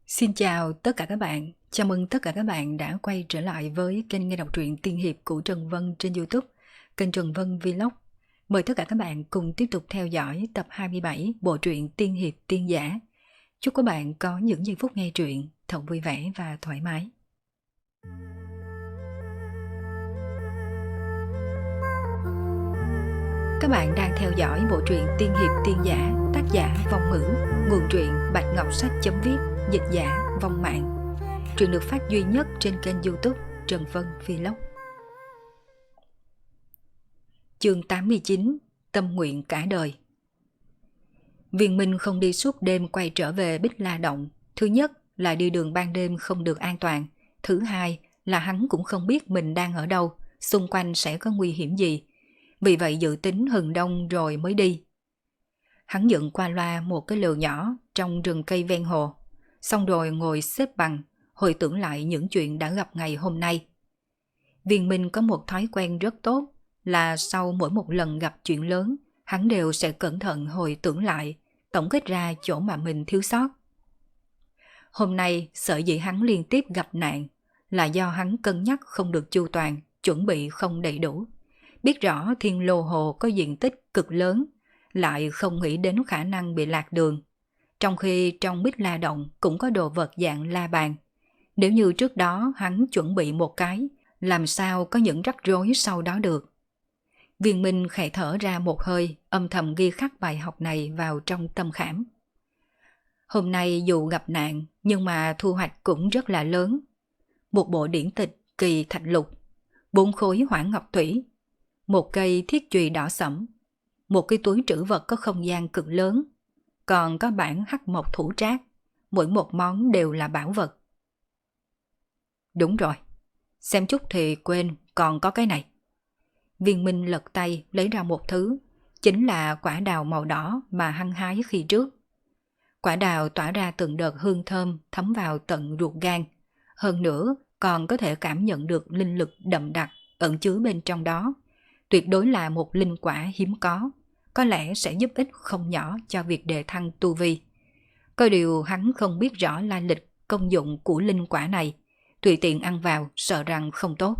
Xin chào tất cả các bạn, chào mừng tất cả các bạn đã quay trở lại với kênh nghe đọc truyện tiên hiệp của Trần Vân trên YouTube, kênh Trần Vân Vlog. Mời tất cả các bạn cùng tiếp tục theo dõi tập 27 bộ truyện tiên hiệp tiên giả. Chúc các bạn có những giây phút nghe truyện thật vui vẻ và thoải mái. Các bạn đang theo dõi bộ truyện tiên hiệp tiên giả, tác giả Vong Ngữ, nguồn truyện Bạch Ngọc Sách.viết, dịch giả Vong Mạng. Truyện được phát duy nhất trên kênh YouTube Trần Vân Vlog. Chương 89: Tâm nguyện cả đời. Viên Minh không đi suốt đêm quay trở về Bích La Động. Thứ nhất là đi đường ban đêm không được an toàn. Thứ hai là hắn cũng không biết mình đang ở đâu, xung quanh sẽ có nguy hiểm gì. Vì vậy dự tính hừng đông rồi mới đi. Hắn dựng qua loa một cái lều nhỏ trong rừng cây ven hồ, xong rồi ngồi xếp bằng, hồi tưởng lại những chuyện đã gặp ngày hôm nay. Viên Minh có một thói quen rất tốt là sau mỗi một lần gặp chuyện lớn, hắn đều sẽ cẩn thận hồi tưởng lại, tổng kết ra chỗ mà mình thiếu sót. Hôm nay sở dĩ hắn liên tiếp gặp nạn là do hắn cân nhắc không được chu toàn, chuẩn bị không đầy đủ. Biết rõ Thiên Lô Hồ có diện tích cực lớn, lại không nghĩ đến khả năng bị lạc đường. Trong khi trong Bích La Động cũng có đồ vật dạng la bàn. Nếu như trước đó hắn chuẩn bị một cái, làm sao có những rắc rối sau đó được. Viên Minh khẽ thở ra một hơi, âm thầm ghi khắc bài học này vào trong tâm khảm. Hôm nay dù gặp nạn, nhưng mà thu hoạch cũng rất là lớn. Một bộ điển tịch Kỳ Thạch Lục, 4 khối hoãn ngọc thủy, một cây thiết chùy đỏ sẫm, một cái túi trữ vật có không gian cực lớn, còn có bản hắc mộc thủ trác, mỗi một món đều là bảo vật. Đúng rồi, xem chút thì quên còn có cái này. Viên Minh lật tay lấy ra một thứ, chính là quả đào màu đỏ mà hăng hái khi trước. Quả đào tỏa ra từng đợt hương thơm thấm vào tận ruột gan, hơn nữa còn có thể cảm nhận được linh lực đậm đặc ẩn chứa bên trong đó. Tuyệt đối là một linh quả hiếm có lẽ sẽ giúp ích không nhỏ cho việc đề thăng tu vi. Có điều hắn không biết rõ lai lịch công dụng của linh quả này, tùy tiện ăn vào sợ rằng không tốt.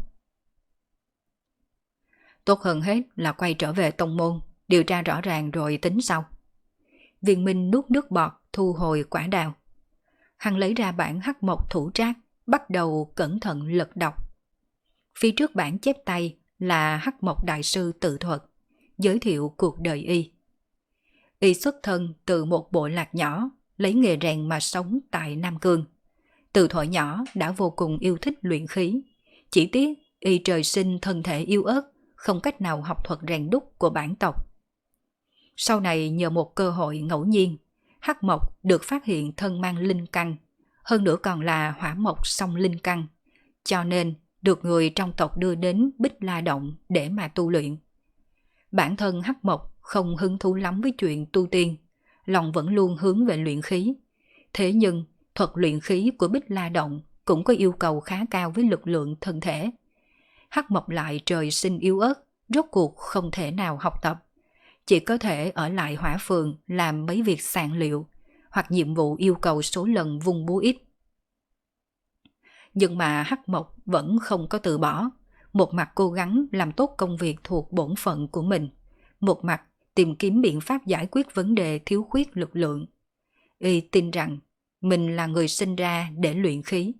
Tốt hơn hết là quay trở về tông môn, điều tra rõ ràng rồi tính sau. Viên Minh nuốt nước bọt thu hồi quả đào. Hắn lấy ra bản hắc mộc thủ trác, bắt đầu cẩn thận lật đọc. Phía trước bản chép tay là Hắc Mộc Đại Sư tự thuật, giới thiệu cuộc đời y. Y xuất thân từ một bộ lạc nhỏ, lấy nghề rèn mà sống tại Nam Cương. Từ thuở nhỏ đã vô cùng yêu thích luyện khí, chỉ tiếc y trời sinh thân thể yếu ớt, không cách nào học thuật rèn đúc của bản tộc. Sau này nhờ một cơ hội ngẫu nhiên, Hắc Mộc được phát hiện thân mang linh căn, hơn nữa còn là hỏa mộc song linh căn, cho nên được người trong tộc đưa đến Bích La Động để mà tu luyện. Bản thân Hắc Mộc không hứng thú lắm với chuyện tu tiên, lòng vẫn luôn hướng về luyện khí. Thế nhưng thuật luyện khí của Bích La Động cũng có yêu cầu khá cao với lực lượng thân thể. Hắc Mộc lại trời sinh yếu ớt, rốt cuộc không thể nào học tập. Chỉ có thể ở lại hỏa phường làm mấy việc sạn liệu, hoặc nhiệm vụ yêu cầu số lần vung búa ít. Nhưng mà Hắc Mộc vẫn không có từ bỏ, một mặt cố gắng làm tốt công việc thuộc bổn phận của mình, một mặt tìm kiếm biện pháp giải quyết vấn đề thiếu khuyết lực lượng. Y tin rằng mình là người sinh ra để luyện khí.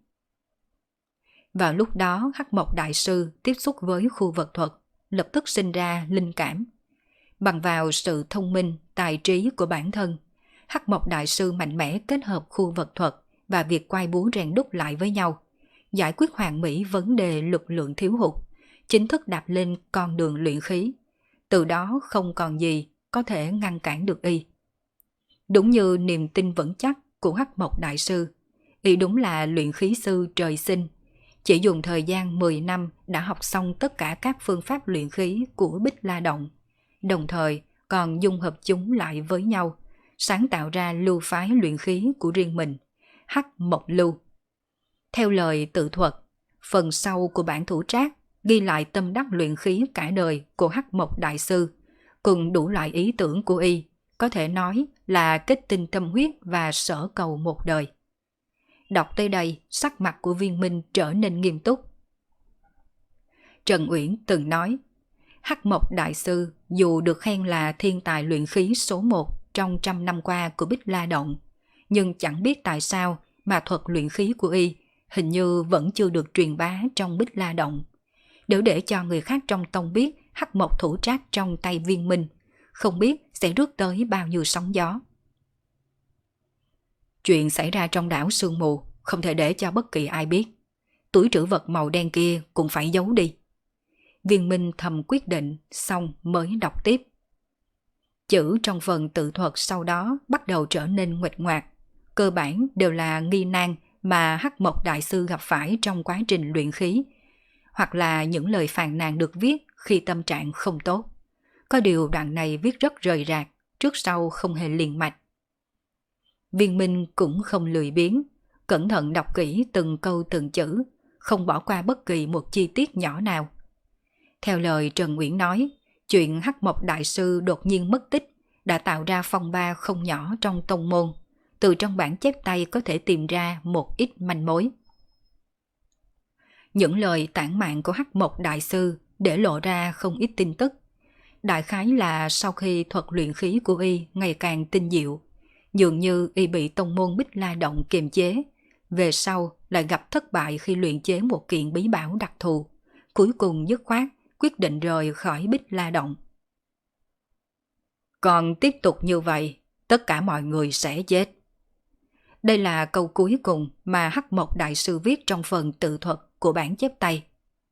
Vào lúc đó Hắc Mộc Đại Sư tiếp xúc với khu vật thuật, lập tức sinh ra linh cảm. Bằng vào sự thông minh, tài trí của bản thân, Hắc Mộc Đại Sư mạnh mẽ kết hợp khu vật thuật và việc quay búa rèn đúc lại với nhau, giải quyết hoàn mỹ vấn đề lực lượng thiếu hụt, chính thức đạp lên con đường luyện khí. Từ đó không còn gì có thể ngăn cản được y. Đúng như niềm tin vững chắc của Hắc Mộc Đại Sư, y đúng là luyện khí sư trời sinh. Chỉ dùng thời gian 10 năm đã học xong tất cả các phương pháp luyện khí của Bích La Động, đồng thời còn dung hợp chúng lại với nhau, sáng tạo ra lưu phái luyện khí của riêng mình, Hắc Mộc Lưu. Theo lời tự thuật, phần sau của bản thủ trác ghi lại tâm đắc luyện khí cả đời của Hắc Mộc Đại Sư, cùng đủ loại ý tưởng của y, có thể nói là kết tinh tâm huyết và sở cầu một đời. Đọc tới đây, sắc mặt của Viên Minh trở nên nghiêm túc. Trần Uyển từng nói, Hắc Mộc Đại Sư dù được khen là thiên tài luyện khí số 1 trong 100 năm qua của Bích La Động, nhưng chẳng biết tại sao mà thuật luyện khí của y hình như vẫn chưa được truyền bá trong Bích La Động. Nếu để cho người khác trong tông biết Hắc Mộc thủ trác trong tay Viên Minh, không biết sẽ rước tới bao nhiêu sóng gió. Chuyện xảy ra trong đảo Sương Mù không thể để cho bất kỳ ai biết. Túi trữ vật màu đen kia cũng phải giấu đi. Viên Minh thầm quyết định xong mới đọc tiếp. Chữ trong phần tự thuật sau đó bắt đầu trở nên nguệch ngoạc. Cơ bản đều là nghi nan mà Hắc Mộc Đại Sư gặp phải trong quá trình luyện khí, hoặc là những lời phàn nàn được viết khi tâm trạng không tốt. Có điều đoạn này viết rất rời rạc, trước sau không hề liền mạch. Viên Minh cũng không lười biếng, cẩn thận đọc kỹ từng câu từng chữ, không bỏ qua bất kỳ một chi tiết nhỏ nào. Theo lời Trần Uyển nói, chuyện Hắc Mộc Đại Sư đột nhiên mất tích đã tạo ra phong ba không nhỏ trong tông môn. Từ trong bản chép tay có thể tìm ra một ít manh mối. Những lời tản mạn của Hắc Mộc Đại Sư để lộ ra không ít tin tức. Đại khái là sau khi thuật luyện khí của y ngày càng tinh diệu, dường như y bị tông môn Bích La Động kiềm chế, về sau lại gặp thất bại khi luyện chế một kiện bí bảo đặc thù, cuối cùng dứt khoát quyết định rời khỏi Bích La Động. Còn tiếp tục như vậy, tất cả mọi người sẽ chết. Đây là câu cuối cùng mà Hắc Mộc Đại Sư viết trong phần tự thuật của bản chép tay.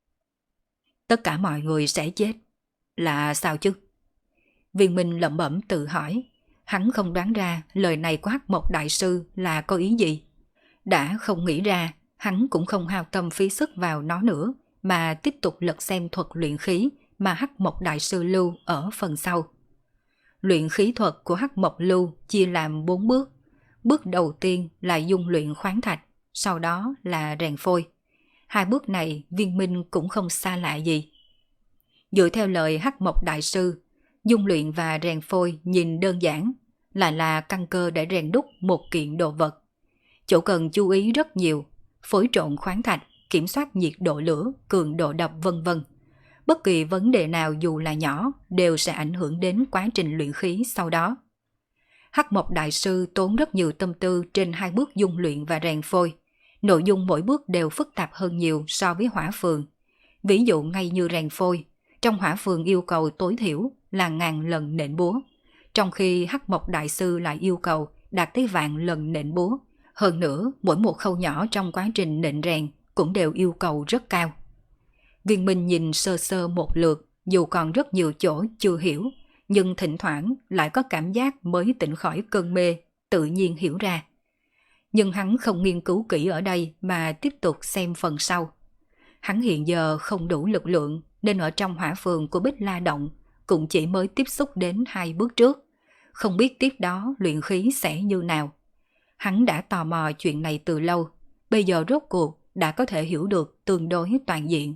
Tất cả mọi người sẽ chết. Là sao chứ? Viên Minh lẩm bẩm tự hỏi. Hắn không đoán ra lời này của Hắc Mộc Đại Sư là có ý gì. Đã không nghĩ ra, hắn cũng không hao tâm phí sức vào nó nữa, mà tiếp tục lật xem thuật luyện khí mà Hắc Mộc Đại Sư lưu ở phần sau. Luyện khí thuật của Hắc Mộc lưu chia làm 4 bước. Bước đầu tiên là dung luyện khoáng thạch, sau đó là rèn phôi. 2 bước này Viên Minh cũng không xa lạ gì. Dựa theo lời Hắc Mộc Đại Sư, dung luyện và rèn phôi nhìn đơn giản, là căn cơ để rèn đúc một kiện đồ vật. Chỗ cần chú ý rất nhiều, phối trộn khoáng thạch, kiểm soát nhiệt độ lửa, cường độ đập vân vân. Bất kỳ vấn đề nào dù là nhỏ đều sẽ ảnh hưởng đến quá trình luyện khí sau đó. Hắc Mộc Đại Sư tốn rất nhiều tâm tư trên 2 bước dung luyện và rèn phôi. Nội dung mỗi bước đều phức tạp hơn nhiều so với hỏa phường. Ví dụ ngay như rèn phôi, trong hỏa phường yêu cầu tối thiểu là 1000 lần nện búa, trong khi Hắc Mộc Đại Sư lại yêu cầu đạt tới 1000 lần nện búa. Hơn nữa, mỗi một khâu nhỏ trong quá trình nện rèn cũng đều yêu cầu rất cao. Viên Minh nhìn sơ sơ một lượt, dù còn rất nhiều chỗ chưa hiểu, nhưng thỉnh thoảng lại có cảm giác mới tỉnh khỏi cơn mê, tự nhiên hiểu ra. Nhưng hắn không nghiên cứu kỹ ở đây mà tiếp tục xem phần sau. Hắn hiện giờ không đủ lực lượng nên ở trong hỏa phường của Bích La Động cũng chỉ mới tiếp xúc đến 2 bước trước. Không biết tiếp đó luyện khí sẽ như nào. Hắn đã tò mò chuyện này từ lâu, bây giờ rốt cuộc đã có thể hiểu được tương đối toàn diện.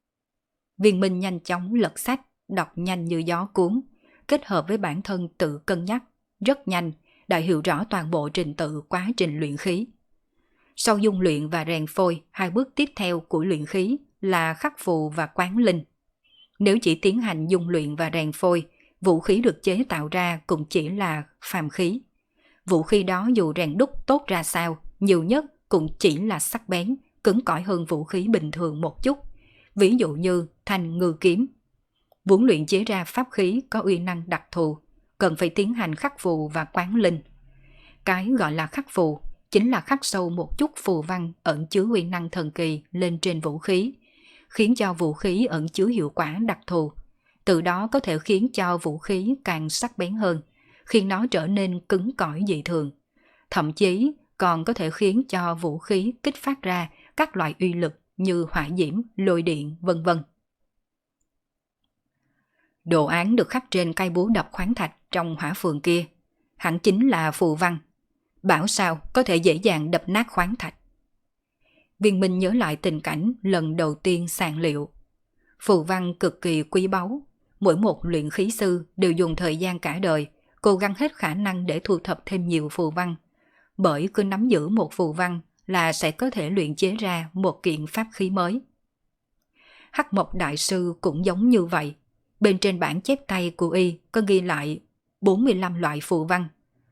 Viên Minh nhanh chóng lật sách, đọc nhanh như gió cuốn, kết hợp với bản thân tự cân nhắc, rất nhanh đã hiểu rõ toàn bộ trình tự quá trình luyện khí. Sau dung luyện và rèn phôi, 2 bước tiếp theo của luyện khí là khắc phù và quán linh. Nếu chỉ tiến hành dung luyện và rèn phôi, vũ khí được chế tạo ra cũng chỉ là phàm khí. Vũ khí đó dù rèn đúc tốt ra sao, nhiều nhất cũng chỉ là sắc bén, cứng cỏi hơn vũ khí bình thường một chút. Ví dụ như thanh ngư kiếm. Muốn luyện chế ra pháp khí có uy năng đặc thù, cần phải tiến hành khắc phù và quán linh. Cái gọi là khắc phù chính là khắc sâu một chút phù văn ẩn chứa uy năng thần kỳ lên trên vũ khí, khiến cho vũ khí ẩn chứa hiệu quả đặc thù. Từ đó có thể khiến cho vũ khí càng sắc bén hơn, khiến nó trở nên cứng cỏi dị thường. Thậm chí còn có thể khiến cho vũ khí kích phát ra các loại uy lực như hỏa diễm, lôi điện, vân vân. Đồ án được khắc trên cây búa đập khoáng thạch trong hỏa phường kia, hẳn chính là phù văn. Bảo sao có thể dễ dàng đập nát khoáng thạch. Viên Minh nhớ lại tình cảnh lần đầu tiên sàng liệu. Phù văn cực kỳ quý báu, mỗi một luyện khí sư đều dùng thời gian cả đời, cố gắng hết khả năng để thu thập thêm nhiều phù văn. Bởi cứ nắm giữ một phù văn là sẽ có thể luyện chế ra một kiện pháp khí mới. Hắc Mộc Đại Sư cũng giống như vậy. Bên trên bản chép tay của y có ghi lại 45 loại phù văn.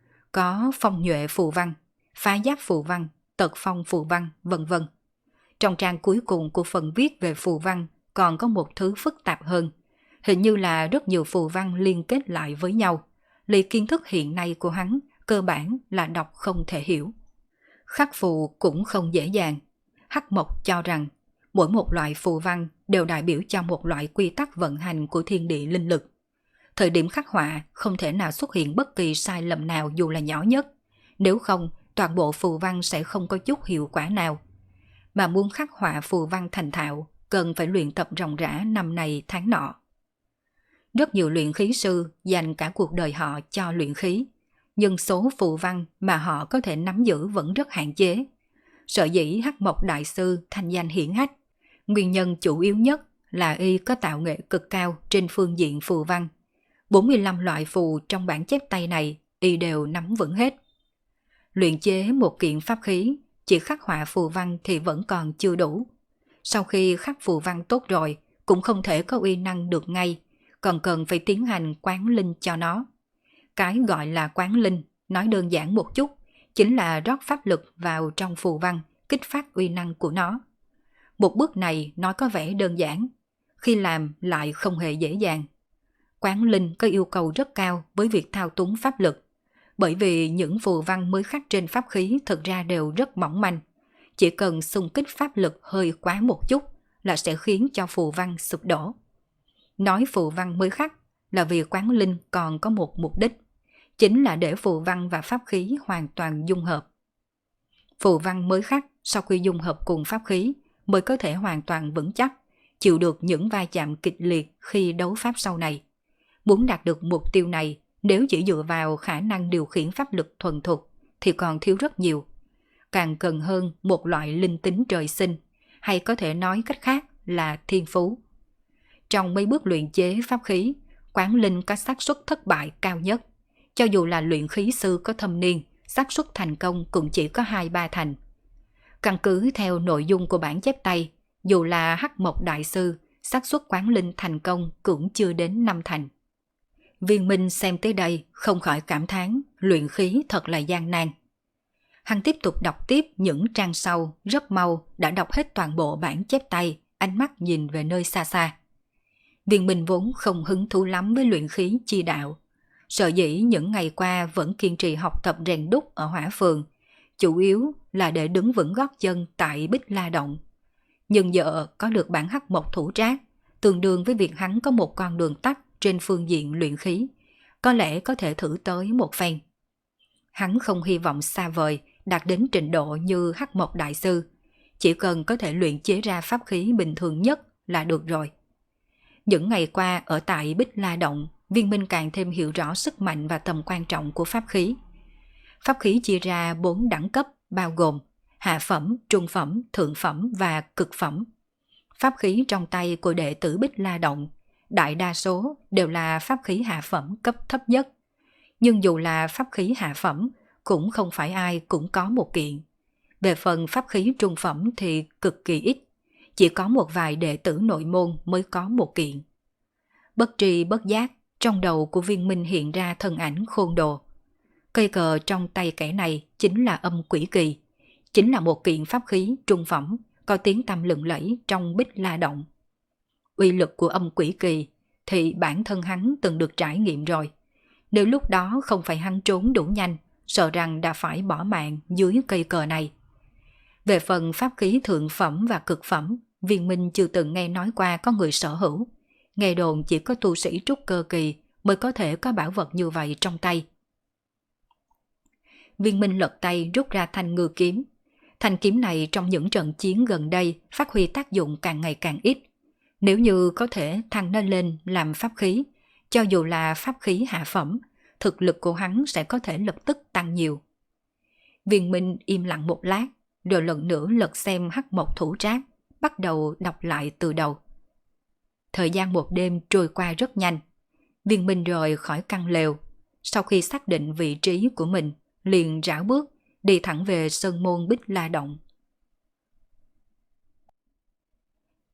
Có phong nhuệ phù văn, phá giáp phù văn, tật phong phù văn, vân vân. Trong trang cuối cùng của phần viết về phù văn còn có một thứ phức tạp hơn. Hình như là rất nhiều phù văn liên kết lại với nhau. Lý kiến thức hiện nay của hắn cơ bản là đọc không thể hiểu. Khắc phù cũng không dễ dàng. Hắc Mộc cho rằng mỗi một loại phù văn đều đại biểu cho một loại quy tắc vận hành của thiên địa linh lực. Thời điểm khắc họa không thể nào xuất hiện bất kỳ sai lầm nào dù là nhỏ nhất. Nếu không, toàn bộ phù văn sẽ không có chút hiệu quả nào. Mà muốn khắc họa phù văn thành thạo, cần phải luyện tập ròng rã năm này tháng nọ. Rất nhiều luyện khí sư dành cả cuộc đời họ cho luyện khí, nhưng số phù văn mà họ có thể nắm giữ vẫn rất hạn chế. Sở dĩ Hắc Mộc Đại Sư thanh danh hiển hách, nguyên nhân chủ yếu nhất là y có tạo nghệ cực cao trên phương diện phù văn. 45 loại phù trong bản chép tay này y đều nắm vững hết. Luyện chế một kiện pháp khí, chỉ khắc họa phù văn thì vẫn còn chưa đủ. Sau khi khắc phù văn tốt rồi, cũng không thể có uy năng được ngay, còn cần phải tiến hành quán linh cho nó. Cái gọi là quán linh, nói đơn giản một chút, chính là rót pháp lực vào trong phù văn, kích phát uy năng của nó. Một bước này nói có vẻ đơn giản, khi làm lại không hề dễ dàng. Quán linh có yêu cầu rất cao với việc thao túng pháp lực, bởi vì những phù văn mới khắc trên pháp khí thực ra đều rất mỏng manh. Chỉ cần xung kích pháp lực hơi quá một chút là sẽ khiến cho phù văn sụp đổ. Nói phù văn mới khắc là vì quán linh còn có một mục đích, chính là để phù văn và pháp khí hoàn toàn dung hợp. Phù văn mới khắc sau khi dung hợp cùng pháp khí mới có thể hoàn toàn vững chắc, chịu được những va chạm kịch liệt khi đấu pháp sau này. Muốn đạt được mục tiêu này, nếu chỉ dựa vào khả năng điều khiển pháp lực thuần thục thì còn thiếu rất nhiều. Càng cần hơn một loại linh tính trời sinh, hay có thể nói cách khác là thiên phú. Trong mấy bước luyện chế pháp khí, quán linh có xác suất thất bại cao nhất. Cho dù là luyện khí sư có thâm niên, xác suất thành công cũng chỉ có 2-3 thành. Căn cứ theo nội dung của bản chép tay, dù là Hắc Mộc Đại Sư, xác suất quán linh thành công cũng chưa đến 5 thành. Viên Minh xem tới đây không khỏi cảm thán luyện khí thật là gian nan. Hắn tiếp tục đọc tiếp những trang sau, rất mau đã đọc hết toàn bộ bản chép tay, ánh mắt nhìn về nơi xa xa. Viên Minh vốn không hứng thú lắm với luyện khí chi đạo. Sở dĩ những ngày qua vẫn kiên trì học tập rèn đúc ở Hỏa Phường, chủ yếu là để đứng vững gót chân tại Bích La Động. Nhưng giờ có được bản Hắc Mộc Thủ Trác, tương đương với việc hắn có một con đường tắt trên phương diện luyện khí, có lẽ có thể thử tới một phen. Hắn không hy vọng xa vời đạt đến trình độ như Hắc Mộc Đại Sư, chỉ cần có thể luyện chế ra pháp khí bình thường nhất là được rồi. Những ngày qua ở tại Bích La Động, Viên Minh càng thêm hiểu rõ sức mạnh và tầm quan trọng của pháp khí. Pháp khí chia ra 4 đẳng cấp bao gồm hạ phẩm, trung phẩm, thượng phẩm và cực phẩm. Pháp khí trong tay của đệ tử Bích La Động, đại đa số đều là pháp khí hạ phẩm cấp thấp nhất. Nhưng dù là pháp khí hạ phẩm, cũng không phải ai cũng có một kiện. Về phần pháp khí trung phẩm thì cực kỳ ít, chỉ có một vài đệ tử nội môn mới có một kiện. Bất tri bất giác, trong đầu của Viên Minh hiện ra thân ảnh Khôn Đồ. Cây cờ trong tay kẻ này chính là Âm Quỷ Kỳ, chính là một kiện pháp khí trung phẩm, có tiếng tăm lừng lẫy trong Bích La Động. Uy lực của Âm Quỷ Kỳ thì bản thân hắn từng được trải nghiệm rồi. Nếu lúc đó không phải hắn trốn đủ nhanh, sợ rằng đã phải bỏ mạng dưới cây cờ này. Về phần pháp khí thượng phẩm và cực phẩm, Viên Minh chưa từng nghe nói qua có người sở hữu. Nghe đồn chỉ có tu sĩ trúc cơ kỳ mới có thể có bảo vật như vậy trong tay. Viên Minh lật tay rút ra thanh ngư kiếm. Thanh kiếm này trong những trận chiến gần đây phát huy tác dụng càng ngày càng ít. Nếu như có thể thăng nó lên làm pháp khí, cho dù là pháp khí hạ phẩm, thực lực của hắn sẽ có thể lập tức tăng nhiều. Viên Minh im lặng một lát, rồi lần nữa lật xem Hắc Mộc Thủ Trác, bắt đầu đọc lại từ đầu. Thời gian một đêm trôi qua rất nhanh. Viên Minh rời khỏi căn lều. Sau khi xác định vị trí của mình, liền rảo bước, đi thẳng về sơn môn Bích La Động.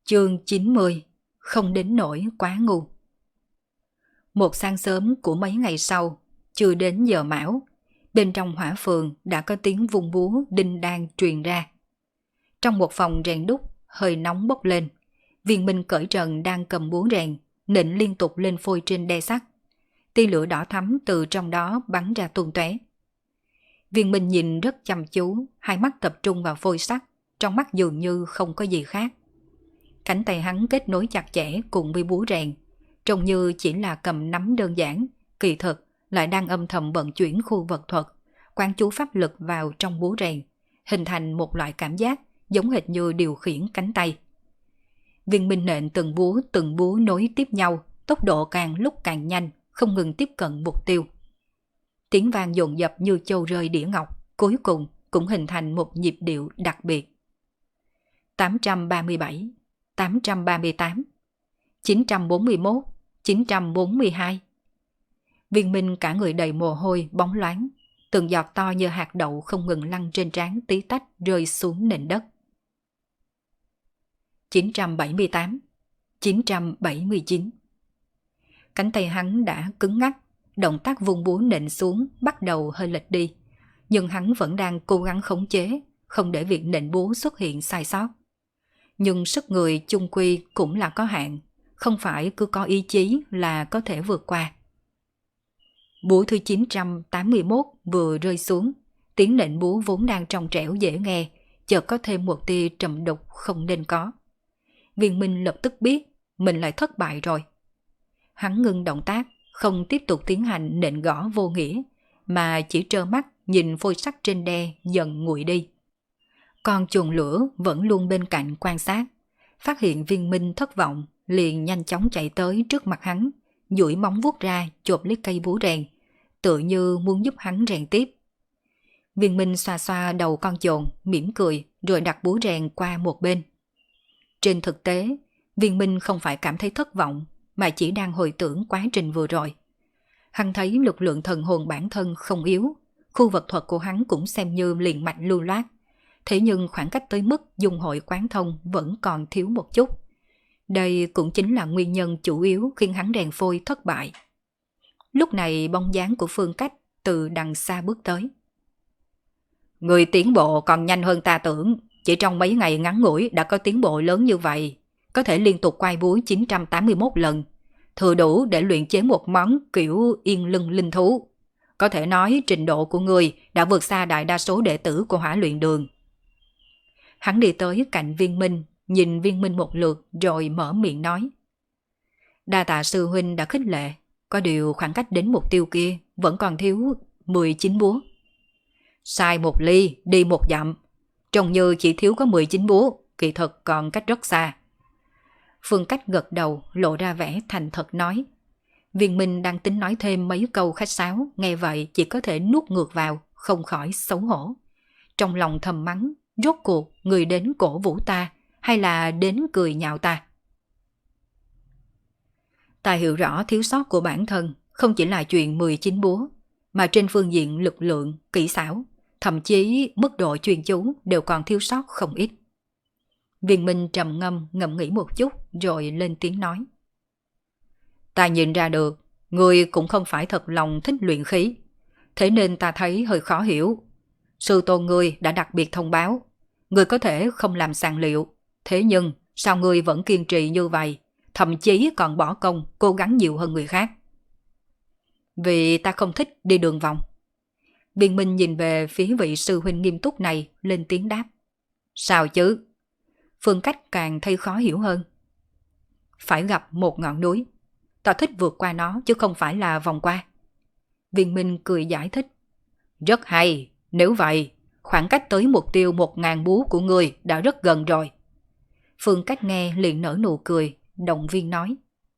Chương 90. Không đến nỗi quá ngu. Một sáng sớm của mấy ngày sau, chưa đến giờ mão, bên trong hỏa phường đã có tiếng vung búa đinh đang truyền ra. Trong một phòng rèn đúc, hơi nóng bốc lên. Viên Minh cởi trần đang cầm búa rèn, nện liên tục lên phôi trên đe sắt. Tia lửa đỏ thắm từ trong đó bắn ra tung tóe. Viên Minh nhìn rất chăm chú, hai mắt tập trung vào phôi sắt, trong mắt dường như không có gì khác. Cánh tay hắn kết nối chặt chẽ cùng với búa rèn, trông như chỉ là cầm nắm đơn giản, kỳ thực lại đang âm thầm vận chuyển khu vật thuật, quán chú pháp lực vào trong búa rèn, hình thành một loại cảm giác giống hệt như điều khiển cánh tay. Viên Minh nện từng búa nối tiếp nhau, tốc độ càng lúc càng nhanh, không ngừng tiếp cận mục tiêu. Tiếng vang dồn dập như châu rơi đĩa ngọc, cuối cùng cũng hình thành một nhịp điệu đặc biệt. 837, 838, 941, 942. Viên Minh cả người đầy mồ hôi bóng loáng, từng giọt to như hạt đậu không ngừng lăn trên trán tí tách rơi xuống nền đất. 978, 979. Cánh tay hắn đã cứng ngắc, động tác vung búa nện xuống bắt đầu hơi lệch đi, nhưng hắn vẫn đang cố gắng khống chế, không để việc nện búa xuất hiện sai sót. Nhưng sức người chung quy cũng là có hạn, không phải cứ có ý chí là có thể vượt qua. Búa thứ 981 vừa rơi xuống, tiếng nện búa vốn đang trong trẻo dễ nghe, chợt có thêm một tia trầm đục không nên có. Viên Minh lập tức biết mình lại thất bại rồi. Hắn ngưng động tác, không tiếp tục tiến hành nện gõ vô nghĩa, mà chỉ trơ mắt nhìn phôi sắt trên đe dần nguội đi. Con chuồn lửa vẫn luôn bên cạnh quan sát, phát hiện Viên Minh thất vọng, liền nhanh chóng chạy tới trước mặt hắn, duỗi móng vuốt ra chộp lấy cây búa rèn, tựa như muốn giúp hắn rèn tiếp. Viên Minh xoa xoa đầu con chồn, mỉm cười rồi đặt búa rèn qua một bên. Trên thực tế, Viên Minh không phải cảm thấy thất vọng, mà chỉ đang hồi tưởng quá trình vừa rồi. Hắn thấy lực lượng thần hồn bản thân không yếu, khu vật thuật của hắn cũng xem như liền mạch lưu loát. Thế nhưng khoảng cách tới mức dung hội quán thông vẫn còn thiếu một chút. Đây cũng chính là nguyên nhân chủ yếu khiến hắn rèn phôi thất bại. Lúc này bóng dáng của Phương Cách từ đằng xa bước tới. Người tiến bộ còn nhanh hơn ta tưởng, chỉ trong mấy ngày ngắn ngủi đã có tiến bộ lớn như vậy, có thể liên tục quay búa 981 lần, thừa đủ để luyện chế một món kiểu yên lưng linh thú. Có thể nói trình độ của người đã vượt xa đại đa số đệ tử của Hỏa Luyện Đường. Hắn đi tới cạnh Viên Minh, nhìn Viên Minh một lượt rồi mở miệng nói. Đa tạ sư huynh đã khích lệ, có điều khoảng cách đến mục tiêu kia vẫn còn thiếu 19 búa. Sai một ly, đi một dặm, trông như chỉ thiếu có 19 búa, kỳ thực còn cách rất xa. Phương Cách gật đầu, lộ ra vẻ thành thật nói. Viên Minh đang tính nói thêm mấy câu khách sáo, nghe vậy chỉ có thể nuốt ngược vào, không khỏi xấu hổ. Trong lòng thầm mắng, rốt cuộc người đến cổ vũ ta, hay là đến cười nhạo ta? Ta hiểu rõ thiếu sót của bản thân, không chỉ là chuyện 19 búa, mà trên phương diện lực lượng, kỹ xảo, thậm chí mức độ chuyên chú đều còn thiếu sót không ít. Viên Minh trầm ngâm ngẫm nghĩ một chút rồi lên tiếng nói. Ta nhìn ra được, người cũng không phải thật lòng thích luyện khí, thế nên ta thấy hơi khó hiểu. Sư tôn ngươi đã đặc biệt thông báo, ngươi có thể không làm sàng liệu, thế nhưng sao ngươi vẫn kiên trì như vậy, thậm chí còn bỏ công cố gắng nhiều hơn người khác? Vì ta không thích đi đường vòng. Viên Minh nhìn về phía vị sư huynh nghiêm túc này, lên tiếng đáp. Sao chứ? Phương Cách càng thấy khó hiểu hơn. Phải gặp một ngọn núi, ta thích vượt qua nó chứ không phải là vòng qua. Viên Minh cười giải thích. Rất hay, nếu vậy, khoảng cách tới mục tiêu 1000 búa của ngươi đã rất gần rồi. Phương Cách nghe liền nở nụ cười, động viên nói.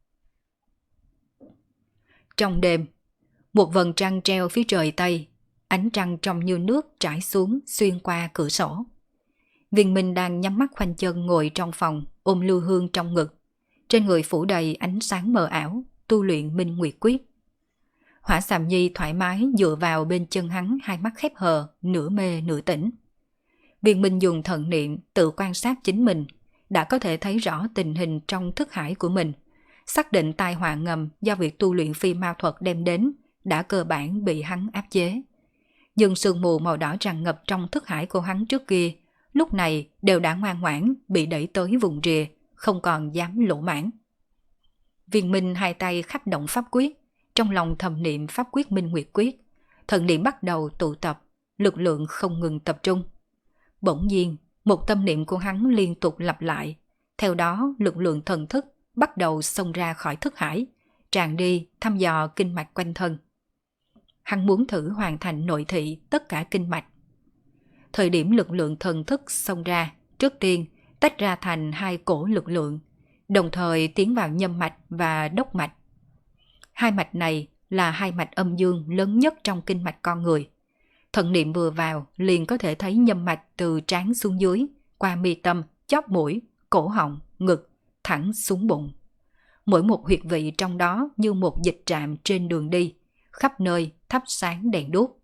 Trong đêm, một vầng trăng treo phía trời Tây, ánh trăng trong như nước trải xuống xuyên qua cửa sổ. Viên Minh đang nhắm mắt khoanh chân ngồi trong phòng, ôm lưu hương trong ngực. Trên người phủ đầy ánh sáng mờ ảo, tu luyện Minh Nguyệt Quyết. Hỏa Sàm Nhi thoải mái dựa vào bên chân hắn, hai mắt khép hờ, nửa mê nửa tỉnh. Viên Minh dùng thần niệm tự quan sát chính mình, đã có thể thấy rõ tình hình trong thức hải của mình, xác định tai họa ngầm do việc tu luyện phi ma thuật đem đến đã cơ bản bị hắn áp chế. Nhưng sương mù màu đỏ tràn ngập trong thức hải của hắn trước kia, lúc này đều đã ngoan ngoãn bị đẩy tới vùng rìa, không còn dám lỗ mãn. Viên Minh hai tay khắp động pháp quyết, trong lòng thầm niệm pháp quyết Minh Nguyệt quyết, thần niệm bắt đầu tụ tập, lực lượng không ngừng tập trung. Bỗng nhiên, một tâm niệm của hắn liên tục lặp lại, theo đó lực lượng thần thức bắt đầu xông ra khỏi thức hải, tràn đi thăm dò kinh mạch quanh thân. Hắn muốn thử hoàn thành nội thị tất cả kinh mạch. Thời điểm lực lượng thần thức xông ra, trước tiên tách ra thành hai cổ lực lượng, đồng thời tiến vào nhâm mạch và đốc mạch. Hai mạch này là hai mạch âm dương lớn nhất trong kinh mạch con người. Thần niệm vừa vào liền có thể thấy nhâm mạch từ trán xuống dưới, qua mi tâm, chóp mũi, cổ họng, ngực, thẳng xuống bụng. Mỗi một huyệt vị trong đó như một dịch trạm trên đường đi, khắp nơi thắp sáng đèn đuốc.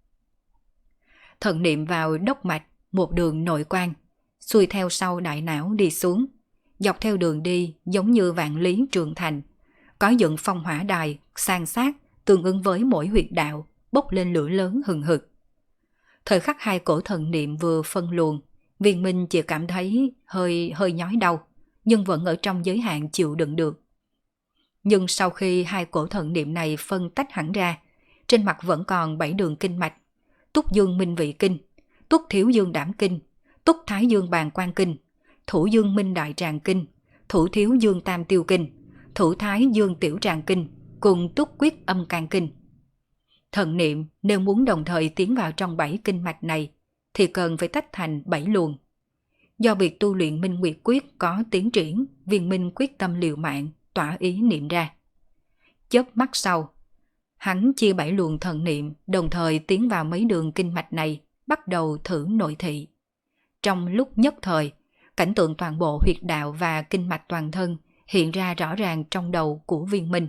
Thần niệm vào đốc mạch, một đường nội quan, xuôi theo sau đại não đi xuống, dọc theo đường đi giống như vạn lý trường thành, có dựng phong hỏa đài san sát tương ứng với mỗi huyệt đạo, bốc lên lửa lớn hừng hực. Thời khắc hai cổ thần niệm vừa phân luồng, Viên Minh chỉ cảm thấy hơi nhói đau, nhưng vẫn ở trong giới hạn chịu đựng được. Nhưng sau khi hai cổ thần niệm này phân tách hẳn ra, trên mặt vẫn còn 7 đường kinh mạch: Túc Dương Minh Vị Kinh, Túc Thiếu Dương Đảm Kinh, Túc Thái Dương Bàn Quan Kinh, Thủ Dương Minh Đại Tràng Kinh, Thủ Thiếu Dương Tam Tiêu Kinh, Thủ Thái Dương Tiểu Tràng Kinh cùng Túc Quyết Âm Can Kinh. Thần niệm nếu muốn đồng thời tiến vào trong 7 kinh mạch này thì cần phải tách thành 7 luồng. Do việc tu luyện Minh Nguyệt Quyết có tiến triển, Viên Minh quyết tâm liều mạng, tỏa ý niệm ra. Chớp mắt sau, hắn chia 7 luồng thần niệm đồng thời tiến vào mấy đường kinh mạch này, bắt đầu thử nội thị. Trong lúc nhất thời, cảnh tượng toàn bộ huyệt đạo và kinh mạch toàn thân hiện ra rõ ràng trong đầu của Viên Minh.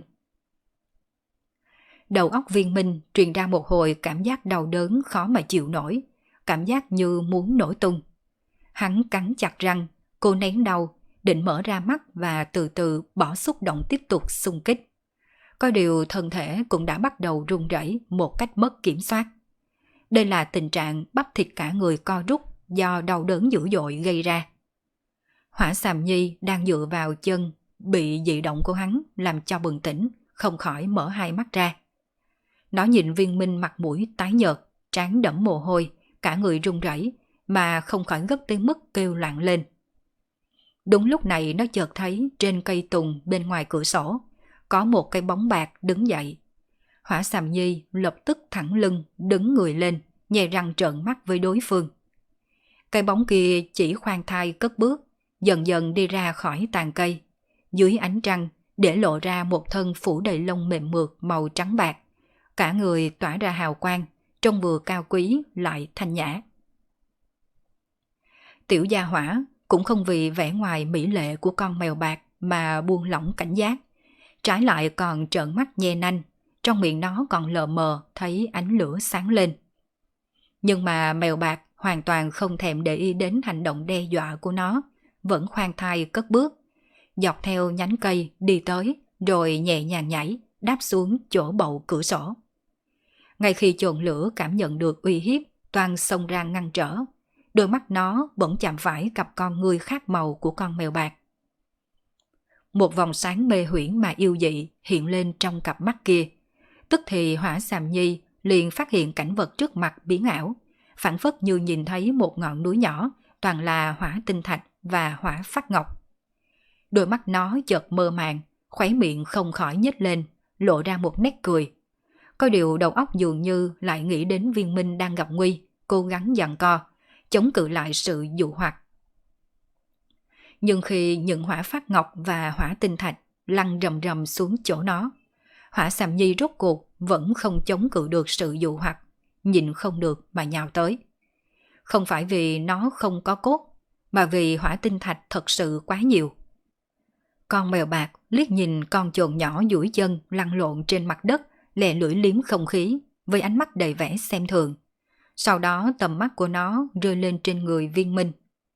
Đầu óc Viên Minh truyền ra một hồi cảm giác đau đớn khó mà chịu nổi, cảm giác như muốn nổ tung. Hắn cắn chặt răng, cố nén đau, định mở ra mắt và từ từ bỏ xúc động tiếp tục xung kích. Có điều thân thể cũng đã bắt đầu run rẩy một cách mất kiểm soát. Đây là tình trạng bắp thịt cả người co rút do đau đớn dữ dội gây ra. Hỏa Sàm Nhi đang dựa vào chân bị dị động của hắn làm cho bừng tỉnh, không khỏi mở hai mắt ra. Nó nhìn Viên Minh mặt mũi tái nhợt, trán đẫm mồ hôi, cả người run rẩy mà không khỏi gấp tới mức kêu loạn lên. Đúng lúc này nó chợt thấy trên cây tùng bên ngoài cửa sổ có một cái bóng bạc đứng dậy. Hỏa Sàm Nhi lập tức thẳng lưng đứng người lên, nhè răng trợn mắt với đối phương. Cái bóng kia chỉ khoan thai cất bước, dần dần đi ra khỏi tàn cây. Dưới ánh trăng để lộ ra một thân phủ đầy lông mềm mượt màu trắng bạc, cả người tỏa ra hào quang, trông vừa cao quý lại thanh nhã. Tiểu Gia Hỏa cũng không vì vẻ ngoài mỹ lệ của con mèo bạc mà buông lỏng cảnh giác, trái lại còn trợn mắt nhe nanh, trong miệng nó còn lờ mờ thấy ánh lửa sáng lên. Nhưng mà mèo bạc hoàn toàn không thèm để ý đến hành động đe dọa của nó, vẫn khoan thai cất bước, dọc theo nhánh cây đi tới, rồi nhẹ nhàng nhảy, đáp xuống chỗ bậu cửa sổ. Ngay khi chồn lửa cảm nhận được uy hiếp, toàn xông ra ngăn trở, đôi mắt nó bỗng chạm phải cặp con ngươi khác màu của con mèo bạc. Một vòng sáng mê huyễn mà yêu dị hiện lên trong cặp mắt kia. Tức thì Hỏa Sàm Nhi liền phát hiện cảnh vật trước mặt biến ảo, phảng phất như nhìn thấy một ngọn núi nhỏ, toàn là hỏa tinh thạch và hỏa phát ngọc. Đôi mắt nó chợt mơ màng, khóe miệng không khỏi nhếch lên, lộ ra một nét cười. Có điều đầu óc dường như lại nghĩ đến Viên Minh đang gặp nguy, cố gắng giằng co, chống cự lại sự dụ hoặc. Nhưng khi những hỏa phát ngọc và hỏa tinh thạch lăn rầm rầm xuống chỗ nó, Hỏa Sàm Nhi rốt cuộc vẫn không chống cự được sự dụ hoặc, nhịn không được mà nhào tới. Không phải vì nó không có cốt, mà vì hỏa tinh thạch thật sự quá nhiều. Con mèo bạc liếc nhìn con chồn nhỏ duỗi chân lăn lộn trên mặt đất, lè lưỡi liếm không khí với ánh mắt đầy vẻ xem thường. Sau đó tầm mắt của nó rơi lên trên người Viên Minh.